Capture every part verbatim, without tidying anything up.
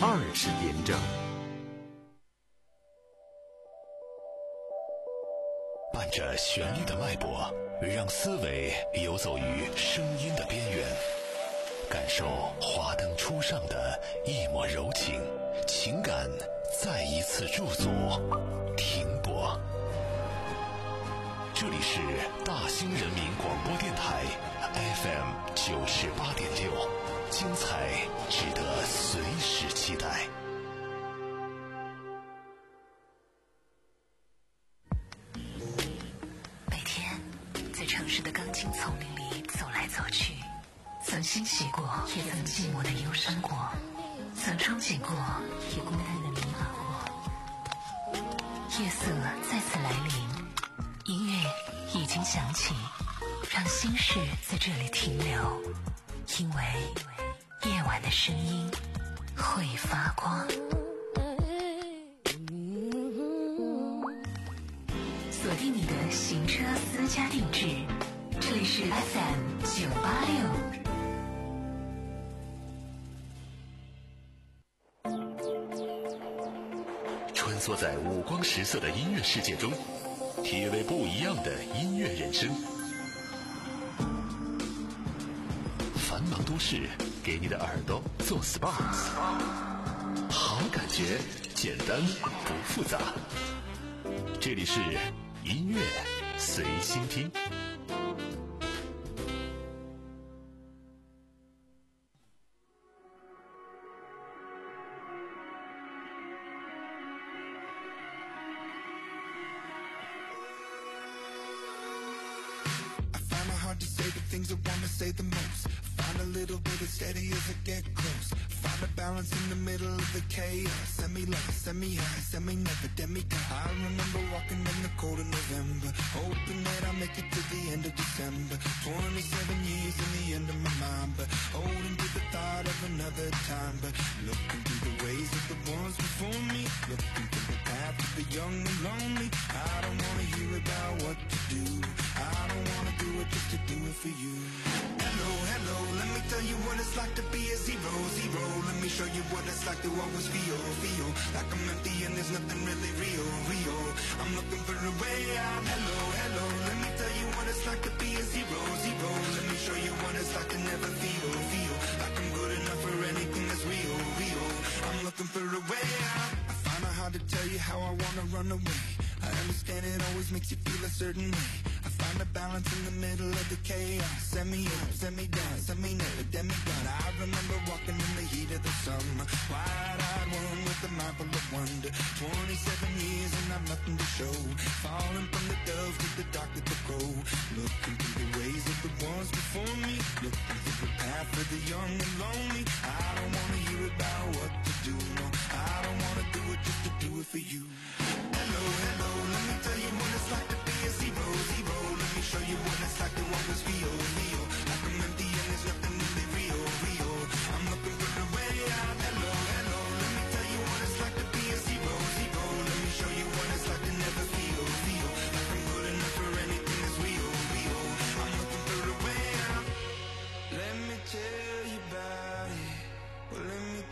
二十点整。 伴着旋律的脉搏，让思维游走于声音的边缘，感受华灯初上的一抹柔情，情感再一次驻足停泊。这里是大兴人民广播电台 F M 九十八点六，精彩值得随时期待。 每天在城市的钢筋丛林里走来走去，曾欣喜过，也曾寂寞的忧伤过，曾憧憬过，也孤单的迷茫过。夜色再次来临，音乐已经响起，让心事在这里停留，因为夜晚的声音会发光。锁定你的行车私家定制，这里是 F M 九八六。 穿梭在五光十色的音乐世界中，体味不一样的音乐人生。繁忙都市，给你的耳朵做 S P A， 好感觉，简单不复杂。这里是音乐随心听。 Things I wanna say the most. Find a little bit of steady as I get close. Find a balance in the middle of the chaos. Send me low, send me high, send me never, demigod. I remember walking in the cold of November, hoping that I'll make it to the end of December. Twenty-seven years in the end of my mind, but holding to the thought of another time. But looking through the ways of the ones before me, looking through the path of the young and lonely. I don't wanna hear about what to do. I don't wanna do it just to do it for you. Hello, hello, let me tell you what it's like to be a zero, zero. Let me show you what it's like to always feel, feel like I'm empty and there's nothing really real, real. I'm looking for a way out. Hello, hello, let me tell you what it's like to be a zero, zero. Let me show you what it's like to never feel, feel like I'm good enough for anything that's real, real. I'm looking for a way out. I find it hard to tell you how I wanna run away. I understand it always makes you feel a certain way. I find a balance in the middle of the chaos. Send me up, send me down, send me never, demigod. I remember walking in the heat of the summer, wide-eyed one with a mind full of wonder. Twenty-seven years and I've nothing to show. Falling from the dove to the dark of the cold. Looking through the ways of the ones before me, looking through the path of the young and lonely. I don't wanna hear about what to do, no. I don't wanna do it just to do it for you. Hello, hello, let me tell you what it's like to be a zero, zero. Let me show you what it's like to always feel, feel like I'm empty and there's nothing really real, real. I'm looking for a way out. Hello, hello, let me tell you what it's like to be a zero, zero. Let me show you what it's like to never feel, feel like I'm good enough for anything that's real, real. I'm looking for a way out. Let me tell you about it. Well, let me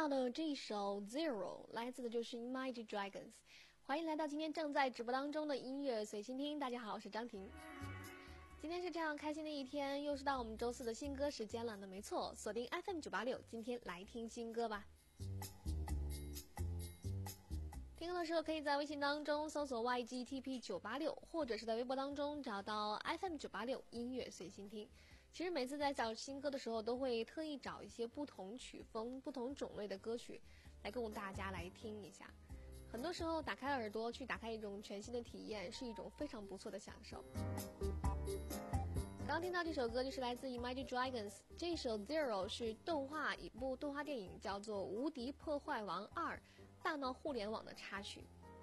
到的这一首 Zero 来自的就是 Imagine Dragons。欢迎来到今天正在直播当中的音乐随心听。大家好，我是张婷。今天是这样开心的一天，又是到我们周四的新歌时间了。那没错，锁定 F M 九八六，今天来听新歌吧。听歌的时候可以在微信当中搜索 Y G T P 九八六，或者是在微博当中找到 F M 九八六音乐随心听。其实每次在找新歌的时候，都会特意找一些不同曲风、不同种类的歌曲来供大家来听一下。很多时候打开耳朵去打开一种全新的体验，是一种非常不错的享受。刚听到这首歌就是来自 Imagine Dragons， 这首 Zero 是动画一部动画电影叫做《无敌破坏王二大闹互联网》的插曲。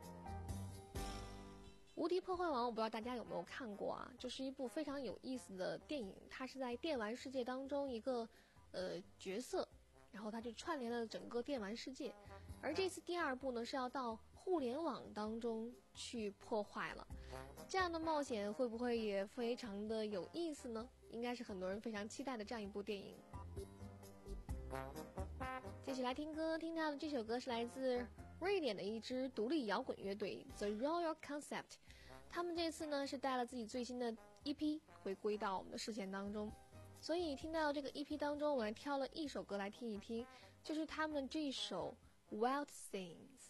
无敌破坏王我不知道大家有没有看过啊，就是一部非常有意思的电影，它是在电玩世界当中一个呃角色，然后它就串联了整个电玩世界。而这次第二部呢是要到互联网当中去破坏了，这样的冒险会不会也非常的有意思呢？应该是很多人非常期待的这样一部电影。继续来听歌，听到的这首歌是来自瑞典的一支独立摇滚乐队 The Royal Concept， 他们这次呢是带了自己最新的 E P 回归到我们的视线当中，所以听到这个 E P 当中，我还挑了一首歌来听一听，就是他们这一首 Wild Things。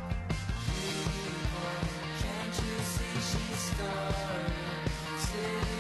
Started, city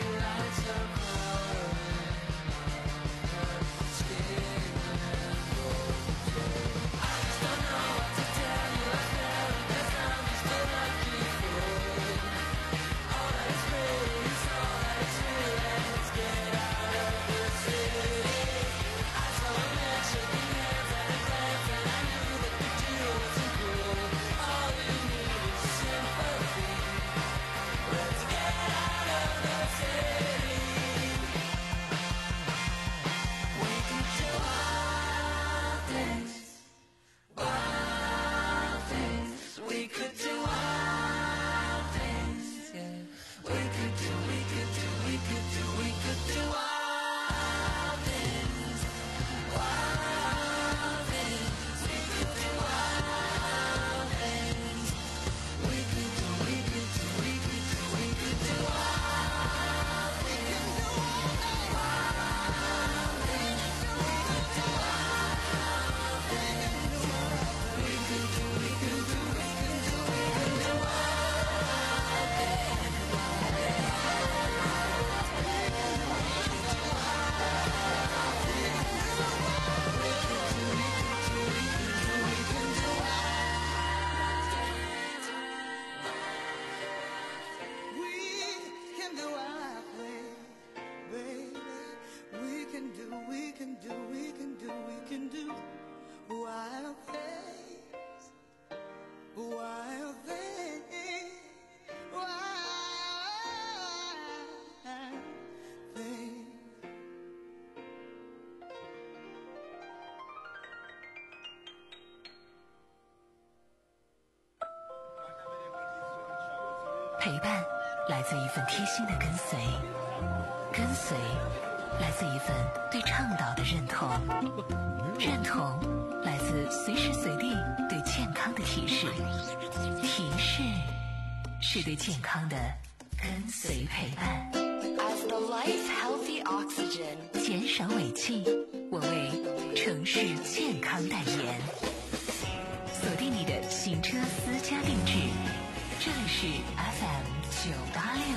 陪伴来自一份贴心的跟随，跟随来自一份对倡导的认同，认同来自随时随地对健康的提示，提示是对健康的跟随陪伴。 As the life healthy oxygen， 减少尾气，我为城市健康代言。锁定你的行车私家定制，这里是 F M 九八六。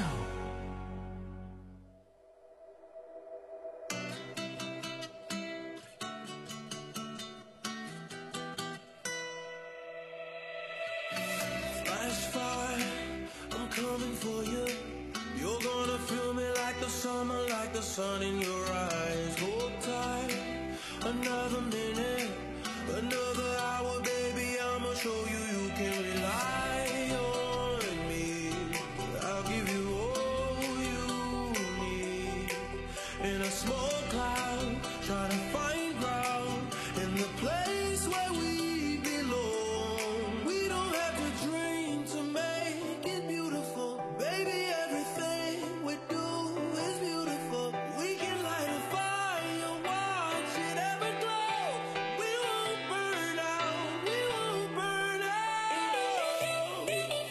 Sun in your eyes, hold tight. Another minute, another hour, baby. I'ma show you you can rely on me. I'll give you all you need. In a small cloud, try to find ground in the place where we belong. We don't have to dream to make it beautiful, baby. Everything we do is beautiful. We can light a fire, watch it ever glow. We won't burn out, we won't burn out.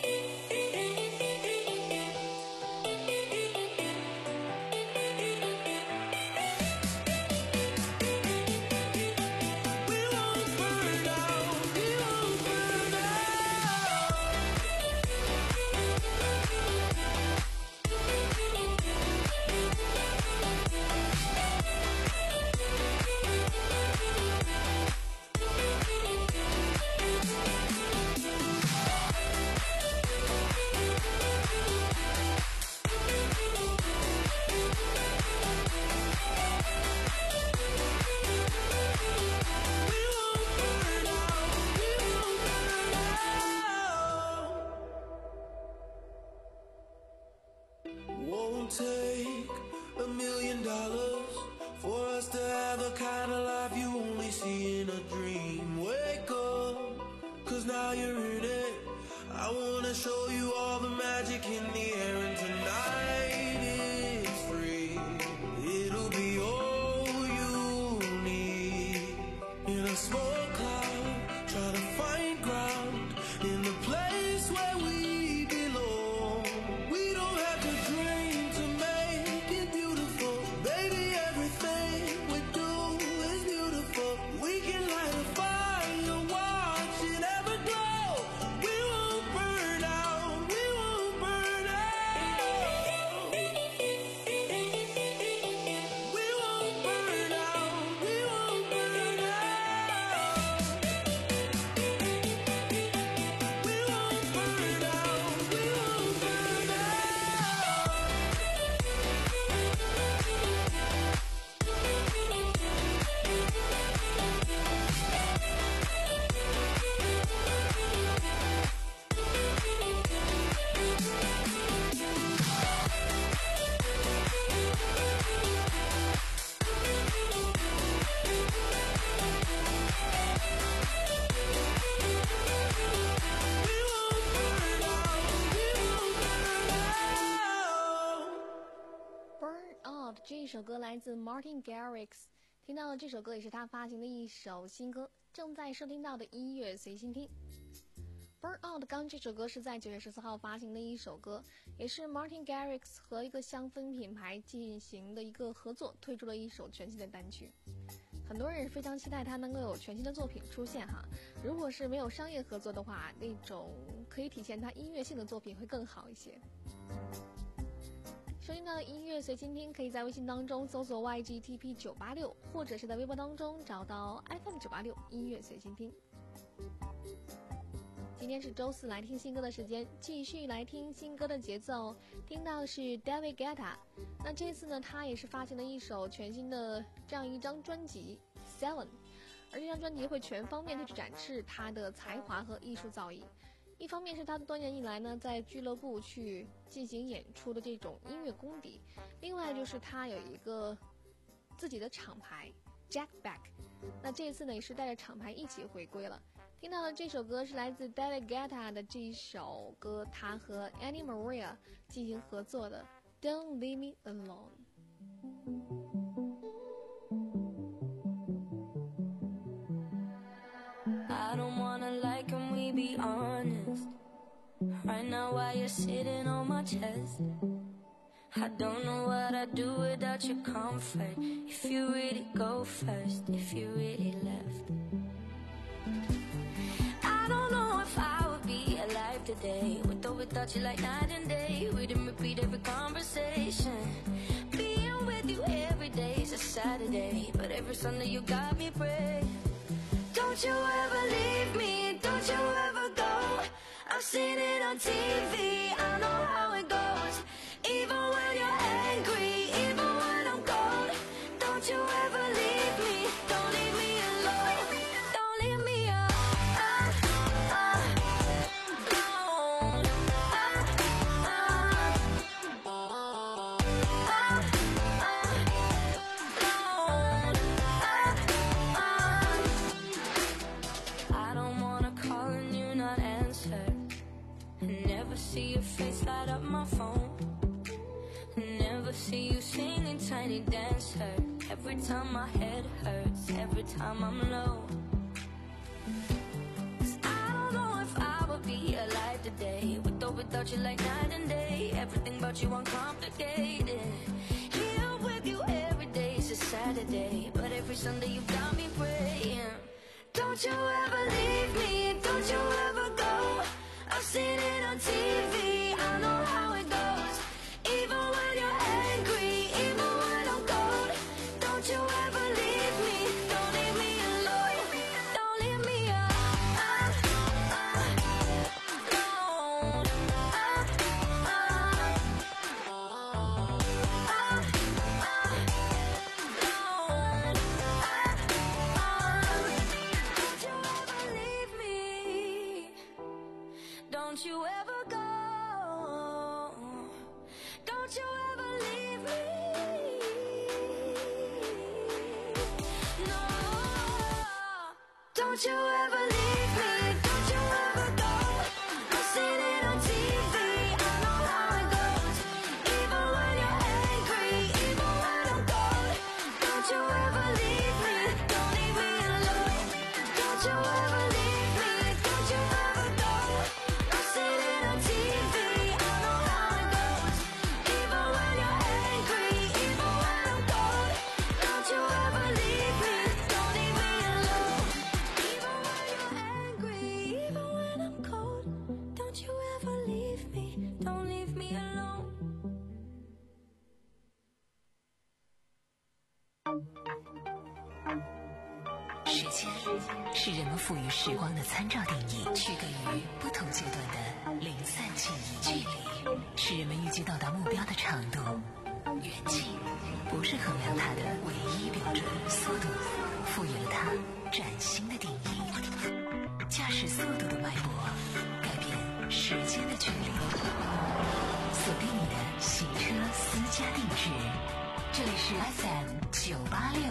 We won't burn out, we won't burn out. We won't burn out, we won't burn out. Won't take a million dollars for us to have the kind of life you only see in a dream. Wake up, cause now you're in it. I wanna show you all the magic in the air, and tonight it's free. It'll be all you need. In a small cloud, try to find ground in the place where we belong. We don't have to dream to make it beautiful, baby. Everything we do is beautiful. We can light a fire, watch it ever glow. We won't burn out, we won't burn out. We won't burn out, we won't burn out. We won't burn out, we won't burn out. We won't burn out, we won't burn out. Burn Out 这一首歌来自 Martin Garrix， 听到的这首歌也是他发行的一首新歌，正在收听到的音乐随心听。Burn Out 刚这首歌是在九月十四号发行的一首歌，也是 Martin Garrix 和一个香氛品牌进行的一个合作，推出了一首全新的单曲。很多人非常期待他能够有全新的作品出现哈。如果是没有商业合作的话，那种可以体现他音乐性的作品会更好一些。收听到的音乐随心听，可以在微信当中搜索 Y G T P 九八六，或者是在微博当中找到 F M 九八六音乐随心听。今天是周四，来听新歌的时间，继续来听新歌的节奏。听到的是 David Guetta， 那这次呢，他也是发行了一首全新的这样一张专辑 Seven， 而这张专辑会全方面的去展示他的才华和艺术造诣。一方面是他多年以来呢在俱乐部去进行演出的这种音乐功底，另外就是他有一个自己的厂牌 Jack Back， 那这一次呢也是带着厂牌一起回归了。 听到的这首歌是来自 David Guetta 的这一首歌，他和 Annie Maria 进行合作的 Don't Leave Me Alone。I don't wanna lie, can we be honest? Right now while you're sitting on my chest, I don't know what I'd do without your comfort. If you really go first, if you really left, I don't know if I would be alive today, with or without you like night and day. We didn't repeat every conversation. Being with you every day is a Saturday, but every Sunday you got me praying. Don't you ever leave me, don't you ever go. I've seen it on T V, I know how it goes. Even when you're angry, even when I'm cold, don't you ever leave me, don't leave me alone. Don't leave me alone. I don't wanna call and you not answer, never see your face light up my phone, never see you singing Tiny Dancer. Every time my head hurts, every time I'm low. 'Cause I don't know if I would be alive today, with or without you like night and day. Everything about you uncomplicated. Here with you every day is a Saturday, but every Sunday you got me praying. Don't you ever leave me, don't you ever go. I've seen it on T V, I know how it goes. Even when you're angry, even when I'm cold, don't you ever leave me, don't leave me alone. Don't leave me alone. Don't you ever leave me, don't you ever go. Don't you ever leave me, no. Don't you ever leave me, don't you ever go. I've seen it on T V, I know how it goes. Even when you're angry, even when I'm cold, don't you ever leave me, don't leave me alone. Don't you ever leave me, don't you ever go. I've seen it on T V, I know how it goes. Even when you're angry, even when I'm cold, don't you ever leave me, don't leave me alone. Even when you're angry, even when I'm cold, don't you ever leave me, don't leave me alone. 时间是人们赋予时光的参照定义，区隔于不同阶段的零散记忆。距离是人们预计到达目标的长度，远近不是衡量它的唯一标准。速度赋予了它崭新的定义。驾驶速度的脉搏，改变时间的距离。锁定你的行车私家定制，这里是 F M 九八六。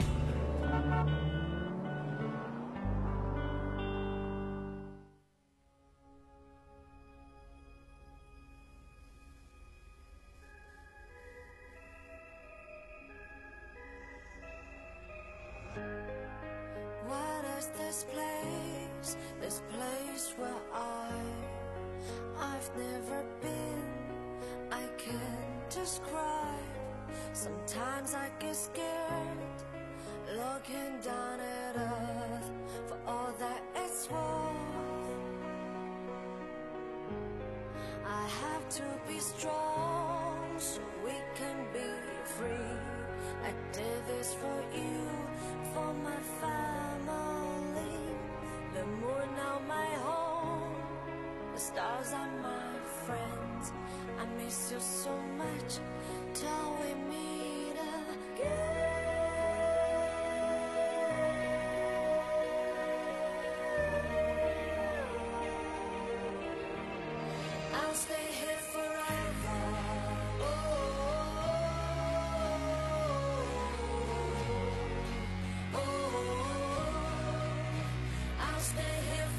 What is this place, this place where I, I've never been, I can't describe. Sometimes I get scared, looking down at earth, for all that it's worth. I have to be strong, so we can be free. I did this for you, for my family. The moon now my home, the stars are my friends. I miss you so much till we meet again. I'll stay here forever. Oh, I'll stay here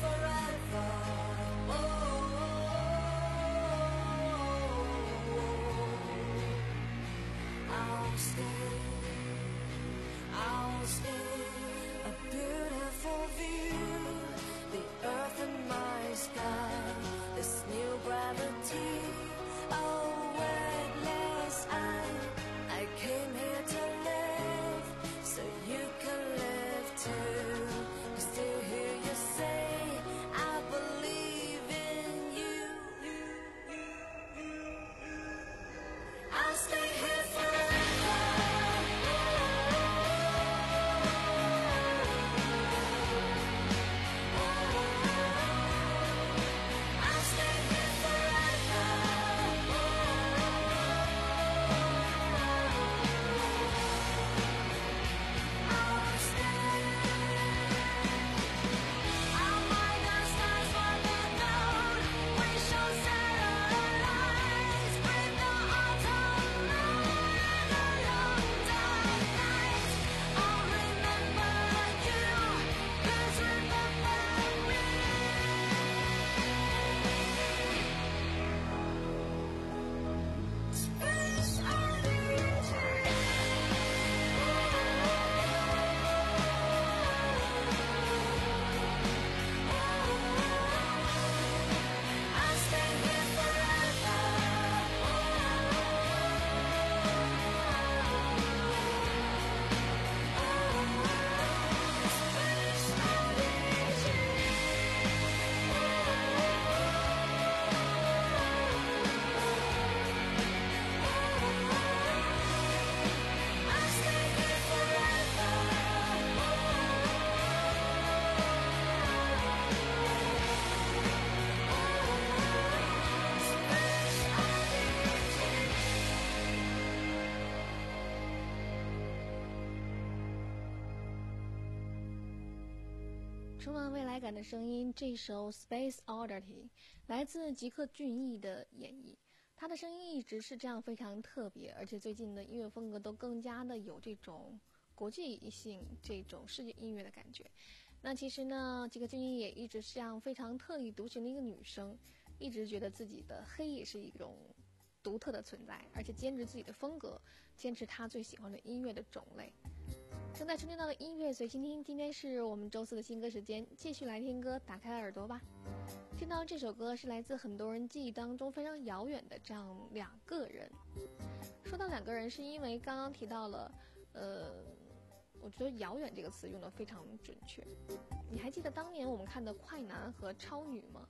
充满未来感的声音，这首 Space Oddity 来自吉克隽逸的演绎。他的声音一直是这样非常特别，而且最近的音乐风格都更加的有这种国际性、这种世界音乐的感觉。那其实呢，吉克隽逸也一直是这样非常特立独行的一个女生，一直觉得自己的黑也是一种独特的存在，而且坚持自己的风格，坚持她最喜欢的音乐的种类。正在收听到的音乐随心听，今天是我们周四的新歌时间，继续来听歌，打开耳朵吧。听到这首歌是来自很多人记忆当中非常遥远的这样两个人。说到两个人，是因为刚刚提到了，呃，我觉得遥远这个词用得非常准确。你还记得当年我们看的快男和超女吗？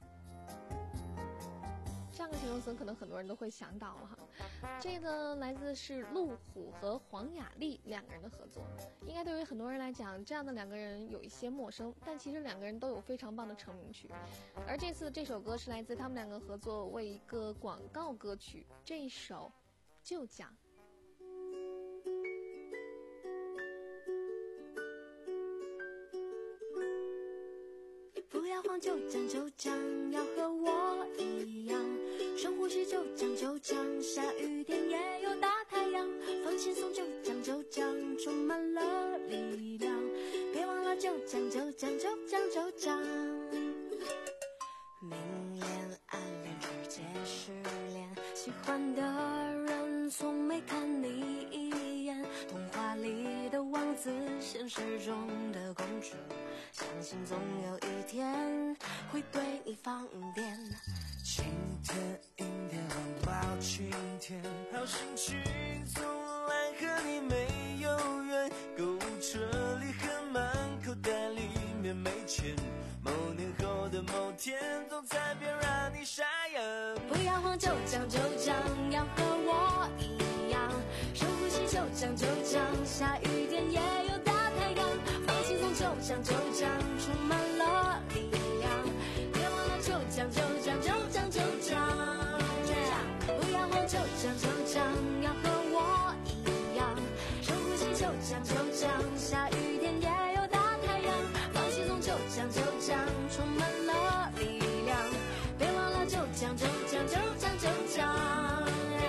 这样的形容词可能很多人都会想到了哈。这个来自是陆虎和黄雅莉两个人的合作，应该对于很多人来讲，这样的两个人有一些陌生，但其实两个人都有非常棒的成名曲。而这次这首歌是来自他们两个合作为一个广告歌曲，这一首就讲。 不要慌，就讲就讲，要和我一样，深呼吸就讲就讲，下雨天也有大太阳，放轻松就讲就讲，充满了力量，别忘了就讲就讲就讲就讲。明恋暗恋直接失恋，喜欢的人从没看你一眼，童话里的王子，现实中的公主，相信总有一天会对你放电。 晴天阴天风暴晴天，好心情从来和你没有缘，购物车里很满，口袋里面没钱，某年后的某天总裁别让你傻眼。 不要慌，就讲就讲，要和我一样，深呼吸就讲就讲，下雨天也有大太阳，放轻松就讲就讲，充满了力量，别忘了就讲就讲就讲就讲。不要慌，就讲就讲，要和我一样，深呼吸就讲就讲，下雨天也有大太阳，放轻松就讲就讲，充满了力量，别忘了就讲就讲就讲就讲。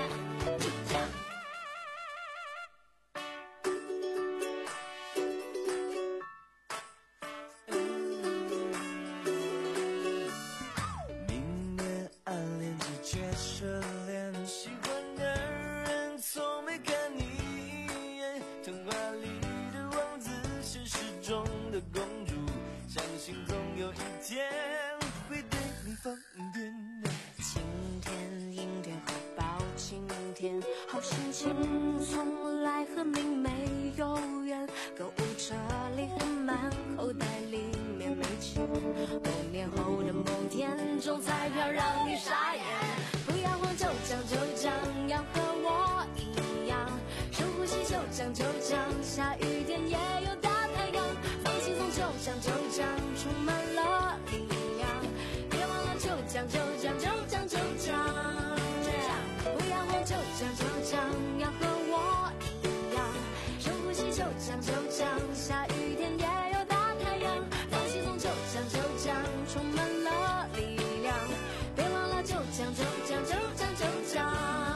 明年暗恋直接失恋，喜欢的人从没看你一眼，童话里的王子，现实中的公主，相信总有一天会对你放电。 晴天阴天后报晴天，好心情从来和你没有缘，购物车里很满，口袋里面没钱，某年后的某天中彩票让你傻眼。不要慌，就讲就讲，要和我一样，深呼吸就讲就讲，下雨天也有大太阳，放轻松就讲就讲，充满了力量，别忘了就讲就讲就讲就讲。不要慌，就讲就讲，要和我一样，深呼吸就讲就讲，下雨天也有大太阳，放轻松就讲就讲，充满了力量，别忘了就讲就讲就讲就讲。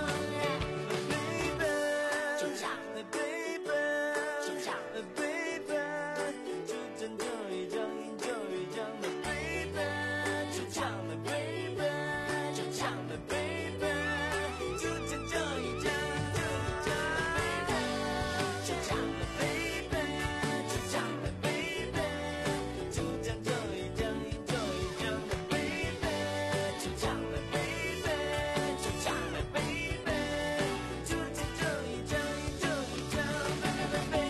就讲 baby 就讲 baby 就讲就一讲就一讲的 baby 就讲的 baby 就讲的 baby 就讲就一讲就一讲 baby 就讲的 baby 就讲的 baby 就讲就一讲就一讲的 baby 就讲的 baby 就讲的 baby 就讲就一讲就一讲 baby。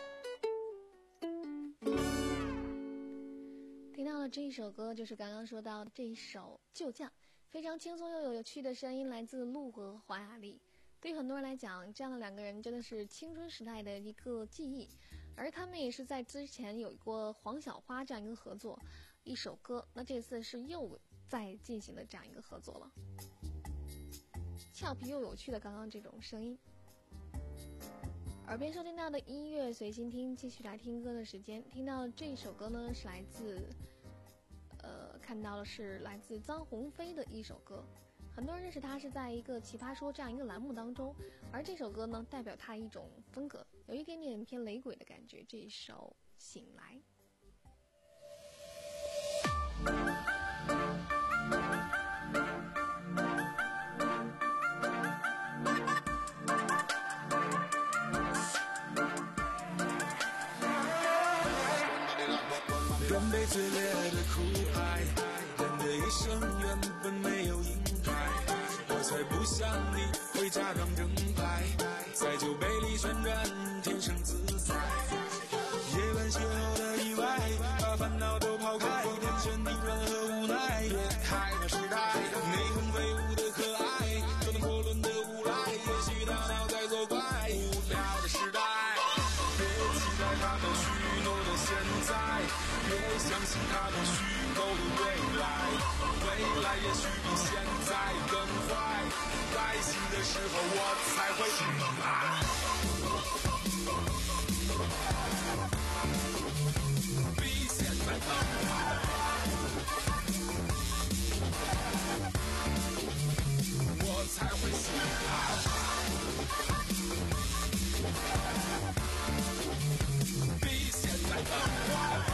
听到了这一首歌，就是刚刚说到的这一首《就降》，非常轻松又有趣的声音，来自陆和华雅丽。对于很多人来讲，这样的两个人真的是青春时代的一个记忆，而他们也是在之前有过黄小花这样一个合作，一首歌，那这次是又在进行的这样一个合作了。俏皮又有趣的刚刚这种声音。 耳边收听到的音乐随心听，继续来听歌的时间。听到这首歌呢，是来自，呃，看到的是来自臧鸿飞的一首歌。很多人认识他是在一个奇葩说这样一个栏目当中，而这首歌呢，代表他一种风格，有一点点偏雷鬼的感觉。这一首《醒来》。 人被最烈的苦爱，人的一生原本没有应该，我才不像你会假装正派，在酒杯里旋转，天生自在。夜晚邂逅的意外，把烦恼都抛开，天旋地转和无奈，越海的时代，内恒飞舞的可爱，就能火轮的无赖，也许大脑在作怪，无聊的时代，别期待他们许诺的现在，别相信他们虚构的未来，未来也许比现在更坏，该醒的时候我才会醒来。比现在更坏，我才会醒来。比现在更坏，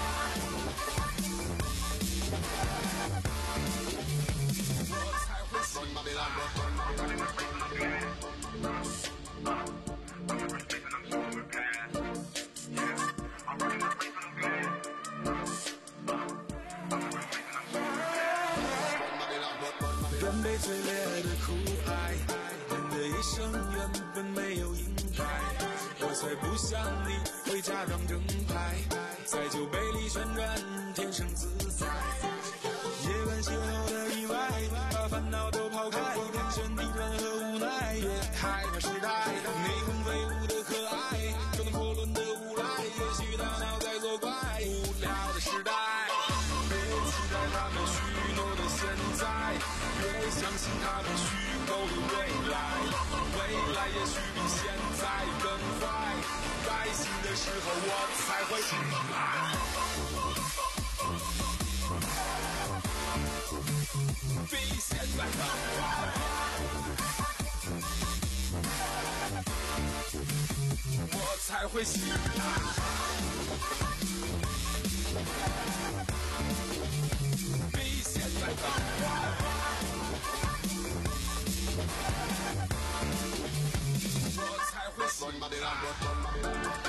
我才会醒来。人被最烈的苦爱，人的一生原本没有应该，我才不像你会假装正派，在酒杯里旋转，天生自在。夜晚邂逅的意外，把烦恼都抛开，天旋地转和无奈，越海的时代，内恒飞舞的可爱，就能破轮的无赖，也许大脑在作怪，无聊的时代，别期待他们许诺的现在，别相信他们虚构的未来，未来也许比现在更坏，该醒的时候我才会醒来。比现在更坏，我才会醒来。比现在更坏，我才会醒来。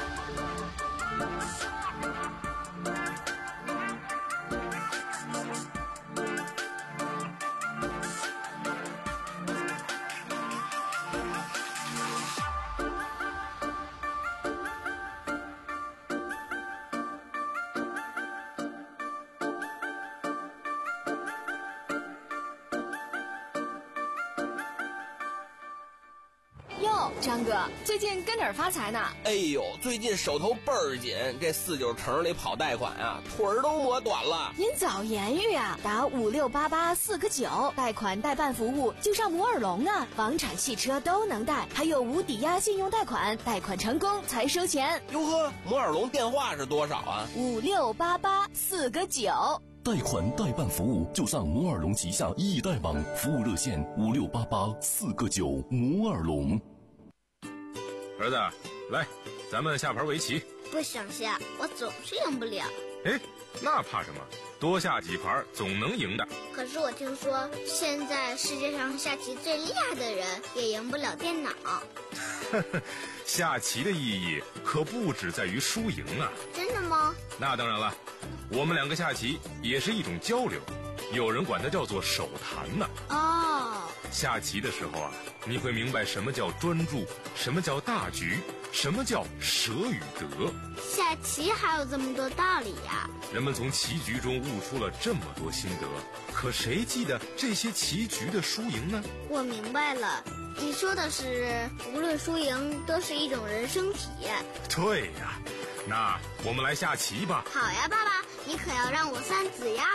哟，张哥，最近跟哪儿发财呢？ 哎呦，最近手头倍儿紧，这四九城里跑贷款啊，腿儿都磨短了。 您早言语啊，打五六八八四个九，贷款代办服务就上摩尔龙啊，房产、汽车都能贷，还有无抵押信用贷款，贷款成功才收钱。 哟呵，摩尔龙电话是多少啊？ 五六八八四个九。 贷款代办服务就上摩尔龙旗下易贷网，服务热线五六八八四个九。摩尔龙。 儿子，来，咱们下盘围棋。 不想下，我总是赢不了。 哎，那怕什么？多下几盘总能赢的。 可是我听说，现在世界上下棋最厉害的人也赢不了电脑。 下棋的意义可不只在于输赢啊！ 真的吗？ 那当然了，我们两个下棋也是一种交流，有人管它叫做手谈呢。 哦， 下棋的时候啊，你会明白什么叫专注，什么叫大局，什么叫舍与得。 下棋还有这么多道理呀！ 人们从棋局中悟出了这么多心得，可谁记得这些棋局的输赢呢？ 我明白了，你说的是无论输赢都是一种人生体验。 对呀，那我们来下棋吧。 好呀，爸爸，你可要让我三子呀。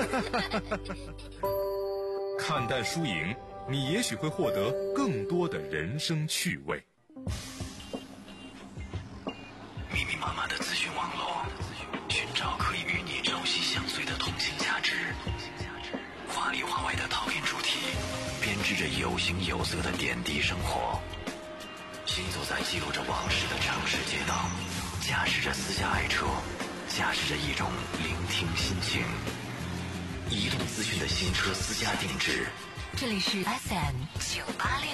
看淡输赢，你也许会获得更多的人生趣味。 织着有形有色的点滴生活，行走在记录着往事的城市街道，驾驶着私家爱车，驾驶着一种聆听心情。移动资讯的新车私家定制， 这里是 F M 九八六。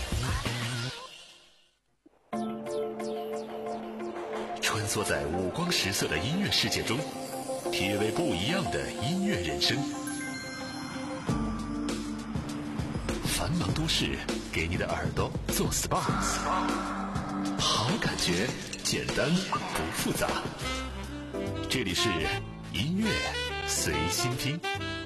穿梭在五光十色的音乐世界中，体味不一样的音乐人生。繁忙都市给你的耳朵做 S P A， 好感觉简单不复杂。这里是音乐随心听。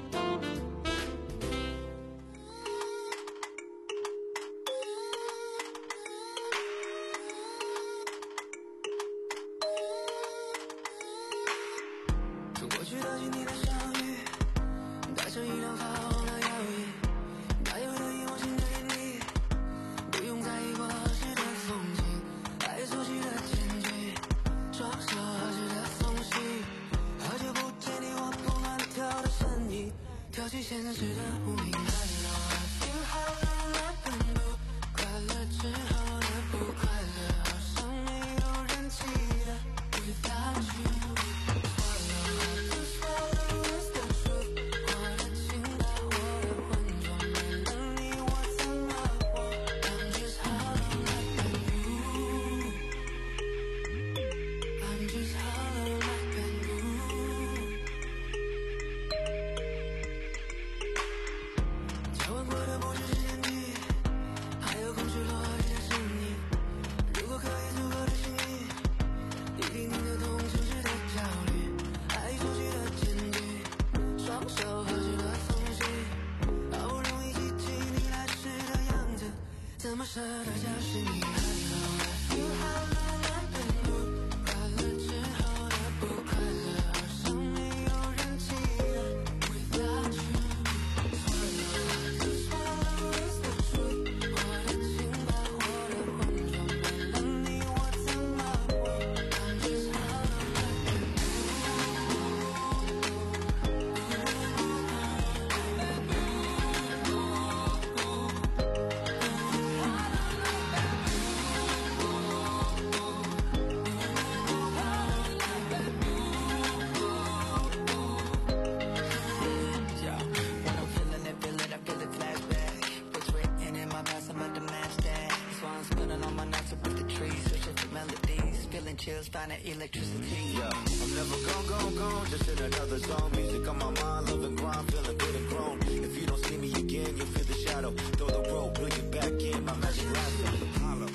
Find electricity. Yeah, I'm never gone, gone, gone. Just in another zone. Music on my mind, love and grind, feeling good and grown. If you don't see me again, you'll feel the shadow. Throw the rope, bring it back in my magic lasso. Hollow.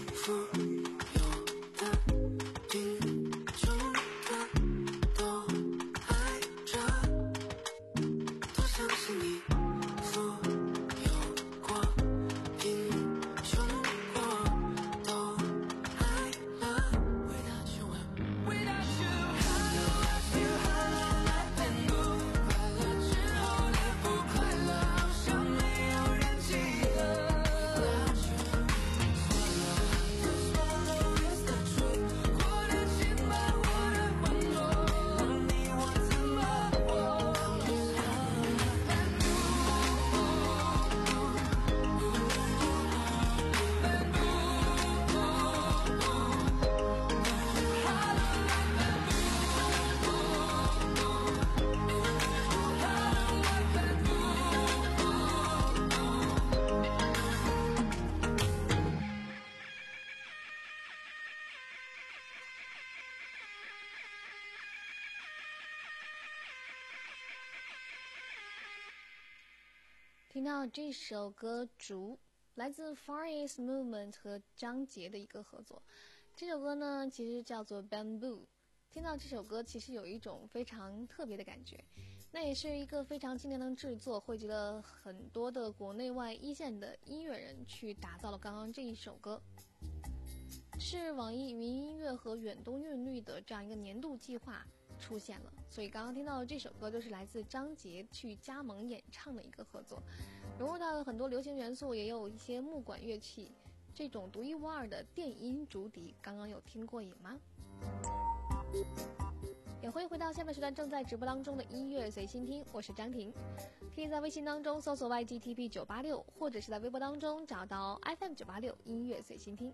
听到这首歌《竹》，来自 Far East Movement 和张杰的一个合作。这首歌呢，其实叫做 Bamboo。听到这首歌，其实有一种非常特别的感觉。那也是一个非常经典的制作，汇集了很多的国内外一线的音乐人去打造了刚刚这一首歌。是网易云音乐和远东韵律的这样一个年度计划出现了，所以刚刚听到的这首歌就是来自张杰去加盟演唱的一个合作，融入到了很多流行元素，也有一些木管乐器，这种独一无二的电音竹笛，刚刚有听过瘾吗？ 也欢迎回到下半时段正在直播当中的音乐随心听，我是张婷。可以在微信当中搜索 Y G T P 九八六，或者是在微博当中找到 F M 九八六音乐随心听。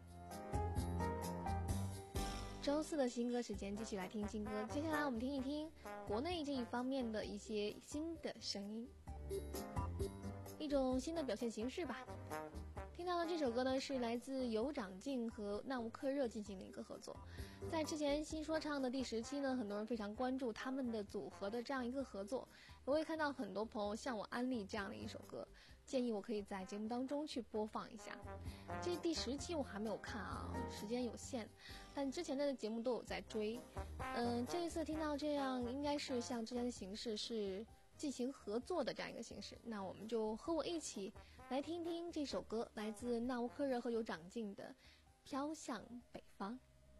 周四的新歌时间，继续来听新歌。接下来我们听一听国内这一方面的一些新的声音，一种新的表现形式吧。听到的这首歌呢，是来自有长进和纳乌克热进行了一个合作。在之前新说唱的第十期呢，很多人非常关注他们的组合的这样一个合作。我会看到很多朋友向我安利这样的一首歌，建议我可以在节目当中去播放一下。这第十期我还没有看啊，时间有限，但之前的节目都有在追。嗯、呃，这一次听到这样，应该是像之前的形式是进行合作的这样一个形式，那我们就和我一起来听听这首歌，来自纳乌克热和有长进的《飘向北方》。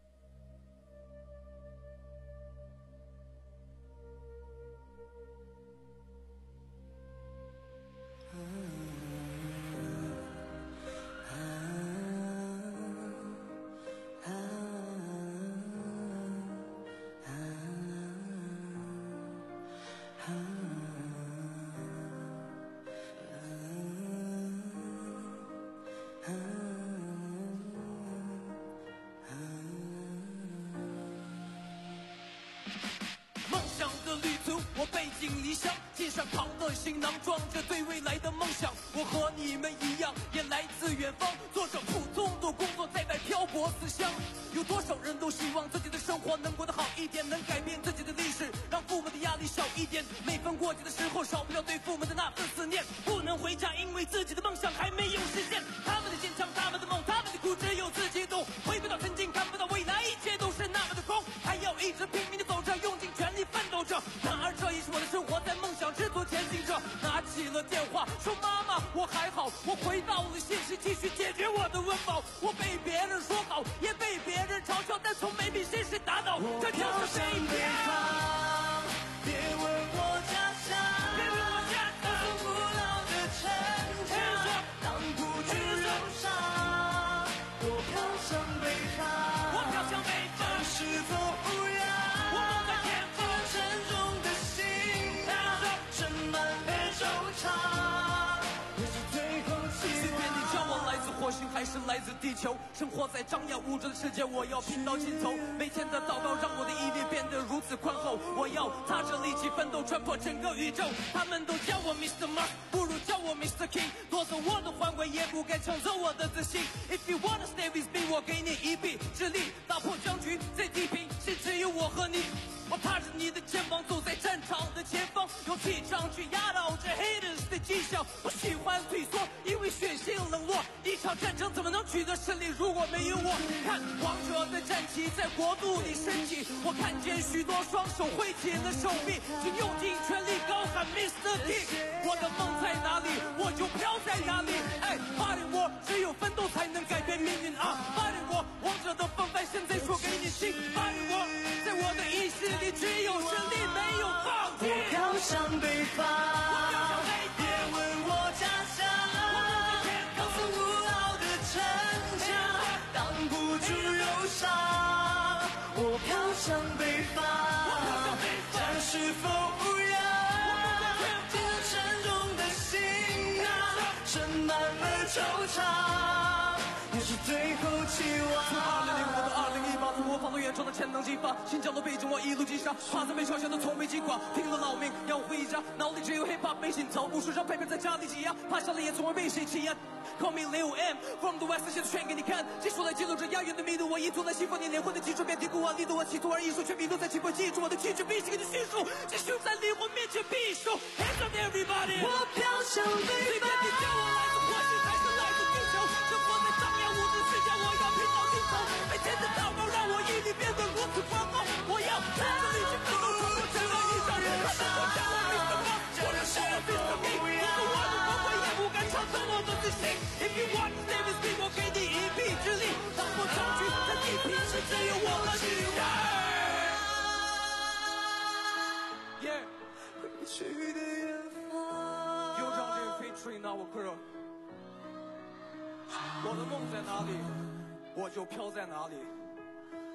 行囊装着对未来的梦想，我和你们一样，也来自远方，做着普通的工作，在外漂泊思乡。有多少人都希望自己的生活能过得好一点，能改变自己的历史，让父母的压力小一点。每逢过节的时候，少不了对父母的那份思念。不能回家，因为自己的梦想还没有实现。他们的坚强，他们的梦，他们的苦，只有自己懂。回不到曾经，看不到未来，一切都是那么的空。还要一直拼命的走着，用尽全力奋斗着。然而这也是我的生活，在梦想之途前进着。拿起了电话，说妈妈，我还好。我回到了现实，继续解决我的温饱。我被别人说好，也被别人嘲笑，但从没被现实打倒。这就是北方，别问我家乡，别问我家乡，古老的城墙，挡不住忧伤。我飘向北方，我飘向北方，是否无恙？我梦在前方，沉重的心啊，盛满了惆怅。也是最后期望。随便你叫我来自火星还是来自地球，生活在张牙舞爪的世界，我要拼到尽头。每天的祷告让我的毅力变得如此宽厚，我要踏着力气奋斗，穿破整个宇宙。他们都叫我 Mister Mark， 不如叫我 Mister King， 夺走我的皇冠也不该抢走我的自信。If you wanna stay with me， 我给你一臂之力，打破僵局，在地平线只有我和你。我踏着你的肩膀，走在战场的前方，用气场去压倒这 haters 的迹象。我喜欢退缩，因为血性冷漠。一场战争怎么能取得胜利，如果没有我？看王者的战旗在国度里升起，我看见许多双手挥起了手臂，请用尽全力高喊 Mister King。我的梦在哪里，我就飘在哪里。哎，巴黎我只有奋斗才能改变命运啊！巴黎我王者的风范，现在说给你听。巴黎我在我的意识里只有胜利，没有放弃。我飘向北方，别问我家乡，高耸古老的城墙，挡不住忧伤。我飘向北方，战是否无恙？记得沉重的心啊，盛满了惆怅，也是最后期望。从二零零五到二零一八，从我放到远程的潜能激发，新疆的北京我一路击杀，怕在被嘲笑的从没击垮，拼了老命要回家，脑里只有 hip hop 没心操，无数张配片在家里挤压，趴下了也从未被谁欺压。Call me Leo M from the West， 现在全给你看，技术来记录着押韵的密度，我一足来西方你连环的基础，别低估我力度，我企图而艺术，却迷路在起步，记住我的气质，必须给你叙述，继续在灵魂面前必输。Hands up everybody， 我飘向北方，随便你叫我来自火星还是来自地球，生活在张牙舞爪的世界，我要拼到尽头。每天的祷告让我毅力变得如此宽厚，我要踏着力气奋斗，冲破整个一场人，他们都叫我 Mister Mark， 我要叫我 Mister King， 夺走我的光辉也不敢抢走我的自信。If you want to stay with me， 我给你一臂之力，打破僵局，在地平线只有我和你。Yeah， 回去的远方，有张这个 featuring now girl， 我的梦在哪里，我就飘在哪里。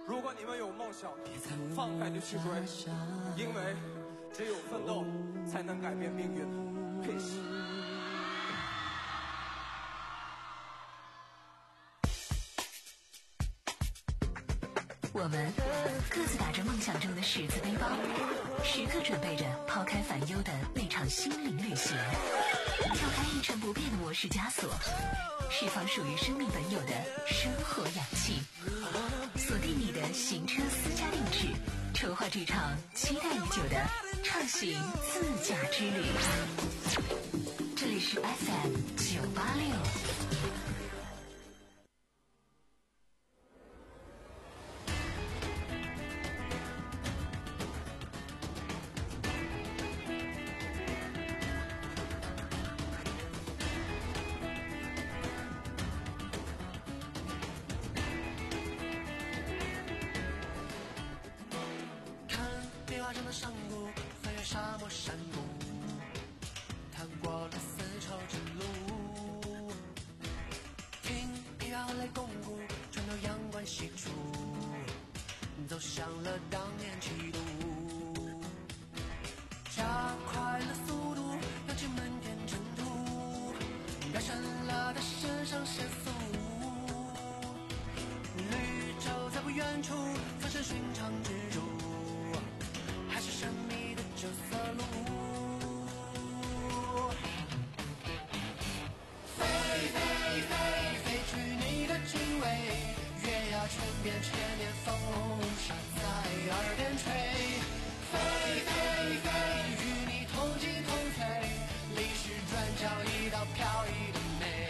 如果你们有梦想，放开就去追，因为只有奋斗才能改变命运。Peace。 我们各自打着梦想中的十字背包，时刻准备着抛开烦忧的那场心灵旅行，跳开一成不变的模式枷锁，释放属于生命本有的生活氧气，锁定你的行车私家定制，筹划这场期待已久的畅行自驾之旅。这里是 F M 九八六。 走向了当年气度，加快了速度，扬起漫天尘土，表现了他肾上腺素。绿洲在不远处，放生寻常之主，还是神秘的九色鹿。飞飞飞，飞去你的经纬，月牙泉边千年风沙在耳边吹。飞飞飞，与你同进同退，历史转角一道飘逸的美。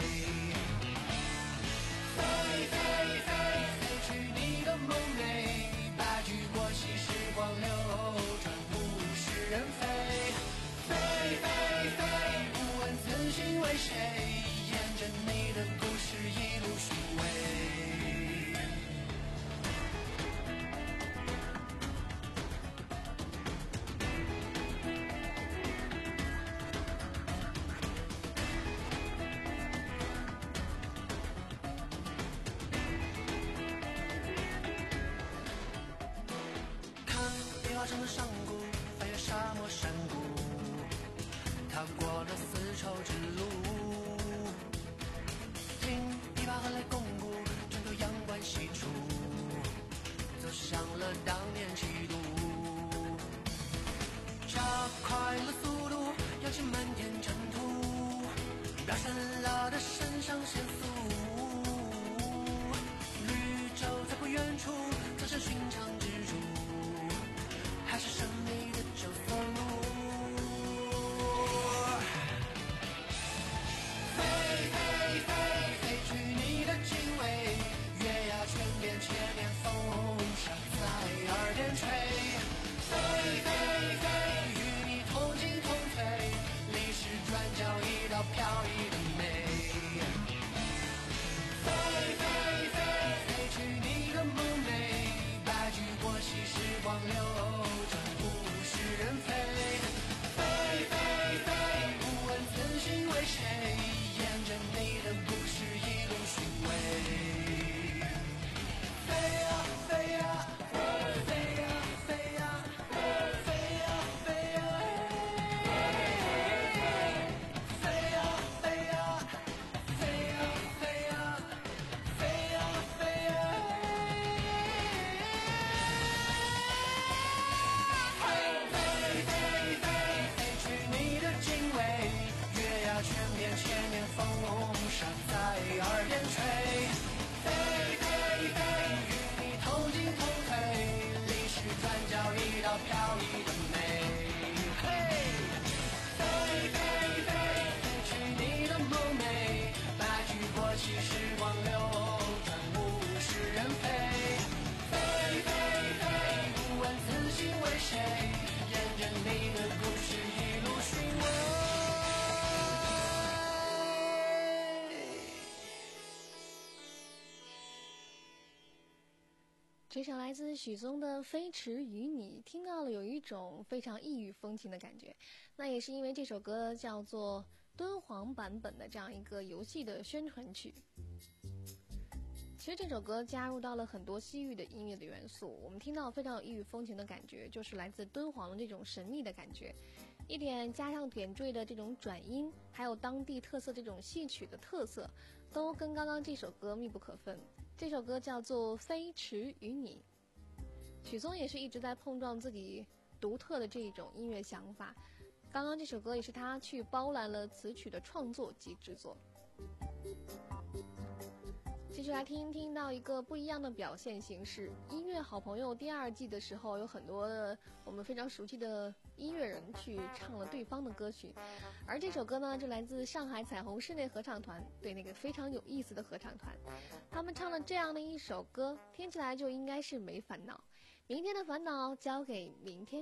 飞飞飞，飞去你的梦寐，白驹过隙，时光流转，物是人非。飞飞飞，不问此心为谁，沿着你的故事一路寻味。上的上谷，翻越沙漠山谷，踏过了丝绸之路，听琵琶和来共舞，全都阳关西出，走向了当年气度，加快了速度，扬起漫天尘土，表现了的肾上腺素。绿洲在不远处，走向寻常之处，还是神秘的九色鹿。飞飞飞，飞去你的经纬，月牙泉边千年风沙在耳边吹。飞飞飞，与你同进同退，历史转角一道飘逸的美。飞飞飞，飞去你的梦寐，白驹过隙，时光流人非。飞飞飞，不问此心为谁，沿着你的故事一路寻味。飞呀飞呀飞呀飞呀飞呀飞呀，飞呀飞呀飞呀飞呀飞呀飞呀。泉边千年风沙在耳边吹。飞飞飞，与你同进同退，历史转角一道飘逸的美。嘿，飞飞飞，飞去你的梦寐，白驹过隙，时光流转，物是人非。飞飞飞，不问此心为谁，沿着你的故事一路寻味。 这首来自许嵩的《飞驰与你》，听到了有一种非常异域风情的感觉。那也是因为这首歌叫做敦煌版本的这样一个游戏的宣传曲。 其实这首歌加入到了很多西域的音乐的元素，我们听到非常有异域风情的感觉，就是来自敦煌的这种神秘的感觉，一点加上点缀的这种转音，还有当地特色这种戏曲的特色，都跟刚刚这首歌密不可分。这首歌叫做《飞驰与你》，许嵩也是一直在碰撞自己独特的这一种音乐想法。刚刚这首歌也是他去包揽了词曲的创作及制作。继续来听听到一个不一样的表现形式。音乐好朋友第二季的时候，有很多的我们非常熟悉的音乐人去唱了对方的歌曲，而这首歌呢，就来自上海彩虹室内合唱团，对，那个非常有意思的合唱团，他们唱了这样的一首歌，听起来就应该是没烦恼，明天的烦恼交给明天。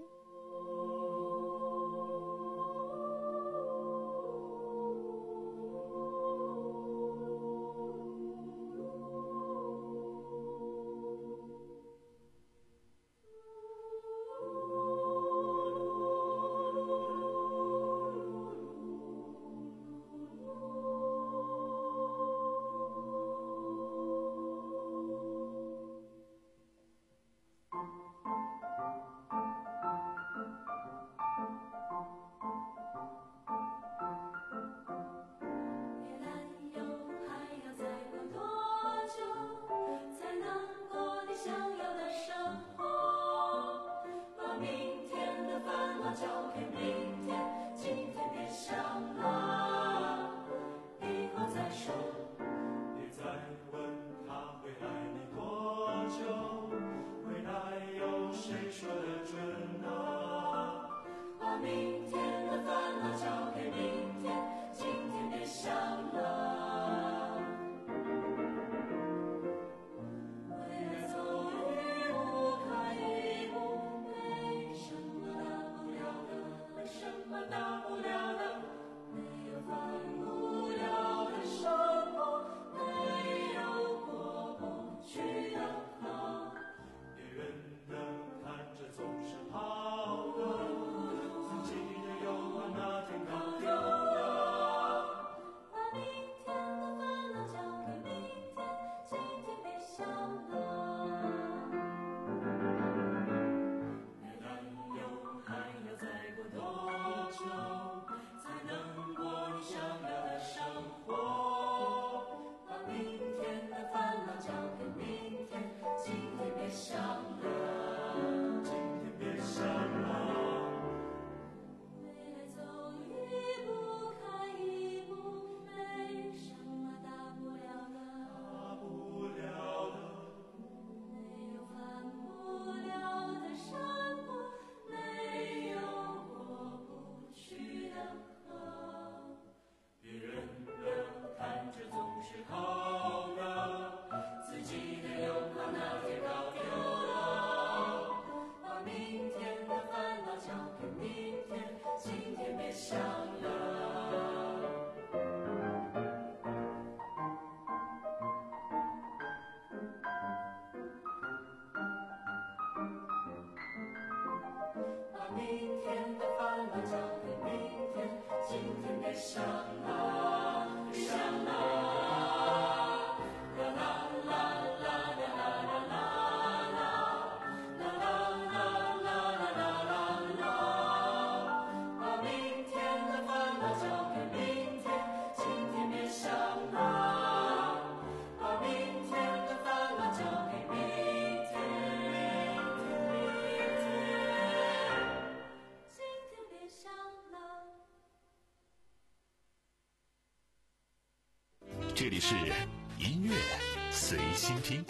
这里是音乐随心听。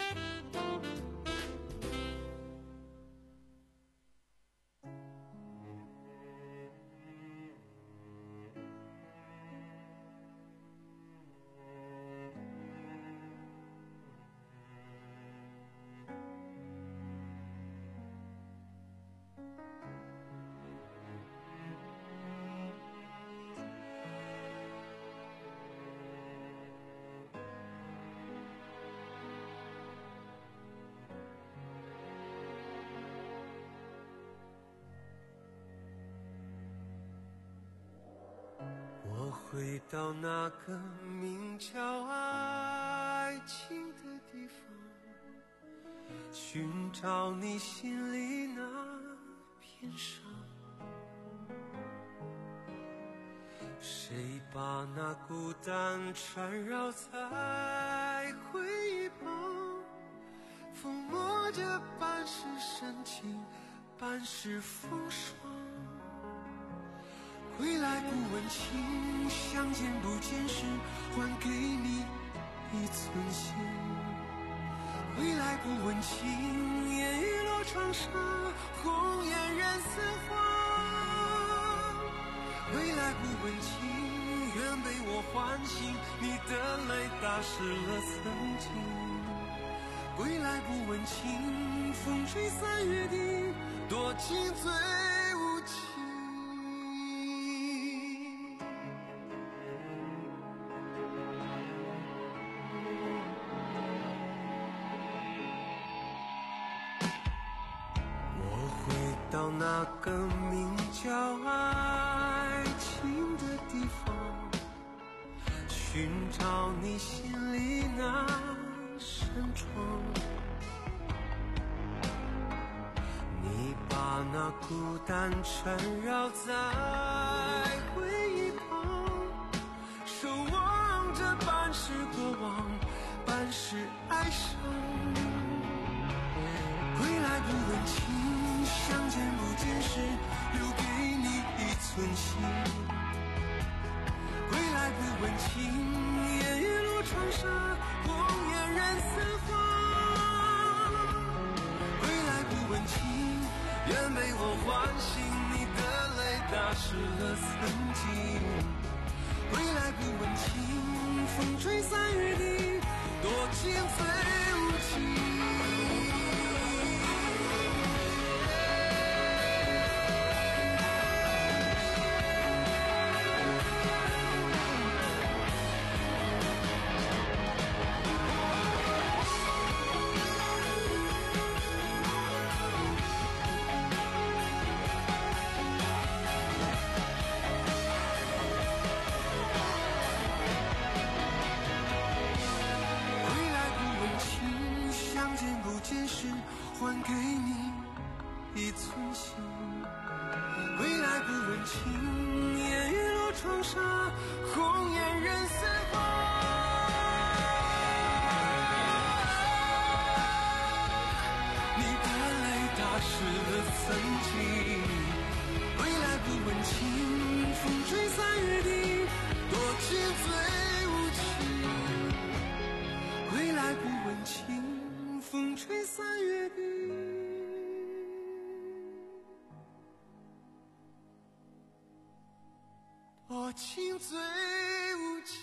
回到那个名叫爱情的地方， 寻找你心里那片伤。谁把那孤单缠绕在回忆旁，抚摸着半是深情，半是风霜。归来不问情，相见不见时，还给你一寸心。归来不问情，烟雨落长沙，红颜染丝花。归来不问情，愿被我唤醒，你的泪打湿了曾经。归来不问情，风吹散约定，多情最无情。到那个名叫爱情的地方，寻找你心里那扇窗。你把那孤单缠绕在回忆旁，守望着半是过往，半是哀伤。归来不问情，相见不见时，留给你一寸心。归来不问情，烟雨落长沙，红颜染丝花。归来不问情，愿被我唤醒，你的泪打湿了曾经。归来不问情，风吹散约定，多情最无情。还给你一寸心。归来不问情，烟雨落长沙，红颜染丝花。你的泪打湿了曾经。归来不问情，风吹散约定，多情最无情。归来不问情，风吹散约定，多情最无情。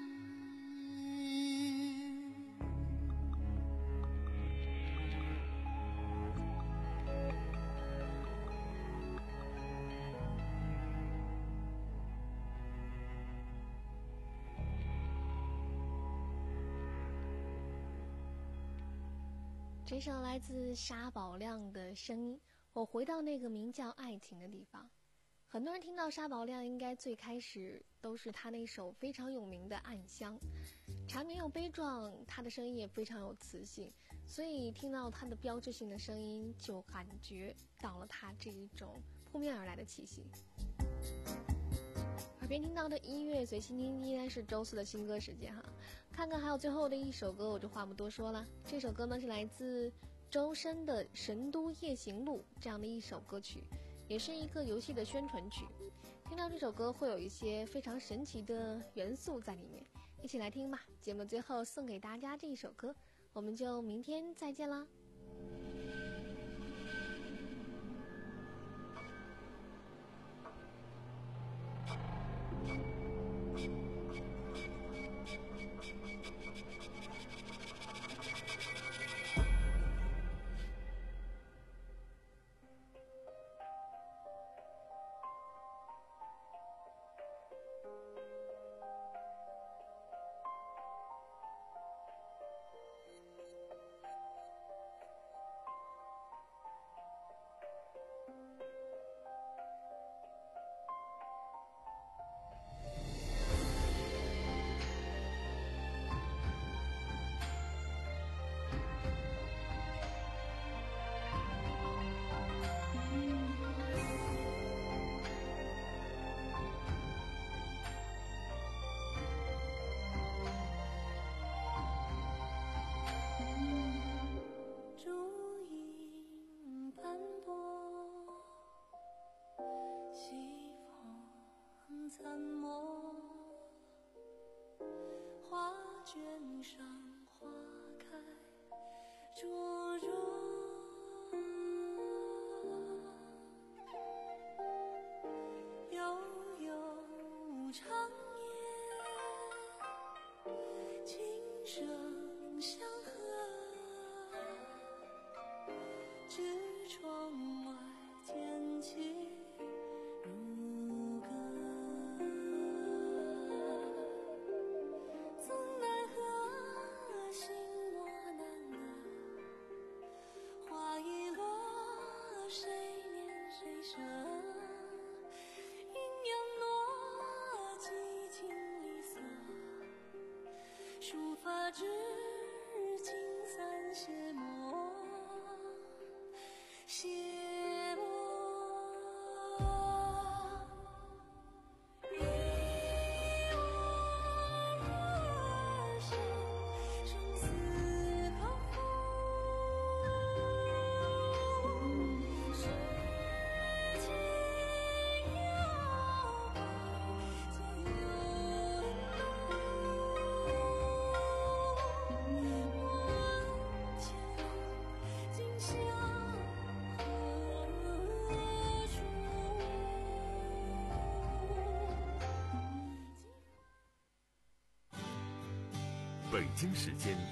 这首来自沙宝亮的声音，我回到那个名叫爱情的地方。很多人听到沙宝亮，应该最开始都是他那首非常有名的《暗香》，缠绵又悲壮，他的声音也非常有磁性，所以听到他的标志性的声音，就感觉到了他这一种扑面而来的气息。耳边听到的音乐随心听依然是周四的新歌时间哈，看看还有最后的一首歌，我就话不多说了。这首歌呢是来自周深的《神都夜行录》这样的一首歌曲，也是一个游戏的宣传曲。听到这首歌会有一些非常神奇的元素在里面，一起来听吧。节目最后送给大家这一首歌，我们就明天再见啦。 灼热。悠悠长夜，琴声相和，知窗外天气如歌。曾奈何心莫难了，花已落，谁念谁舍？阴阳落，寂静离色，书法至今三写墨，写墨。一往而深，生死彷徨。世情摇摆，皆有人懂。莫问前路，今宵何处？ 北京时间